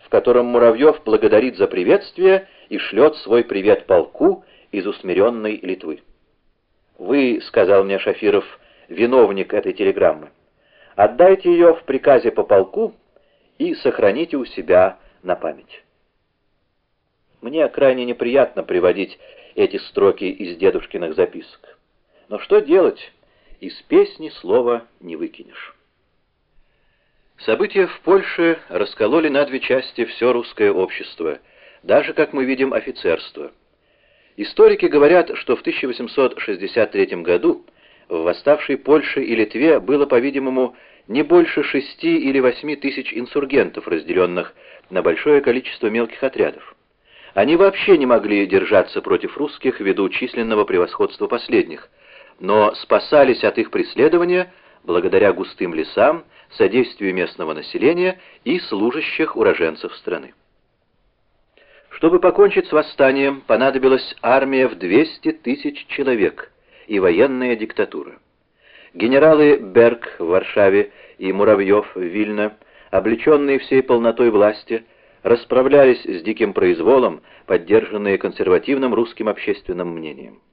в котором Муравьев благодарит за приветствие и шлет свой привет полку из усмиренной Литвы. «Вы, — сказал мне Шафиров, виновник этой телеграммы, — отдайте ее в приказе по полку и сохраните у себя на память». Мне крайне неприятно приводить эти строки из дедушкиных записок. Но что делать? Из песни слова не выкинешь. События в Польше раскололи на две части все русское общество, даже, как мы видим, офицерство. Историки говорят, что в 1863 году в восставшей Польше и Литве было, по-видимому, не больше 6 или 8 тысяч инсургентов, разделенных на большое количество мелких отрядов. Они вообще не могли держаться против русских ввиду численного превосходства последних, но спасались от их преследования благодаря густым лесам, содействию местного населения и служащих уроженцев страны. Чтобы покончить с восстанием, понадобилась армия в 200 тысяч человек и военная диктатура. Генералы Берг в Варшаве и Муравьев в Вильно, облеченные всей полнотой власти, расправлялись с диким произволом, поддержанные консервативным русским общественным мнением.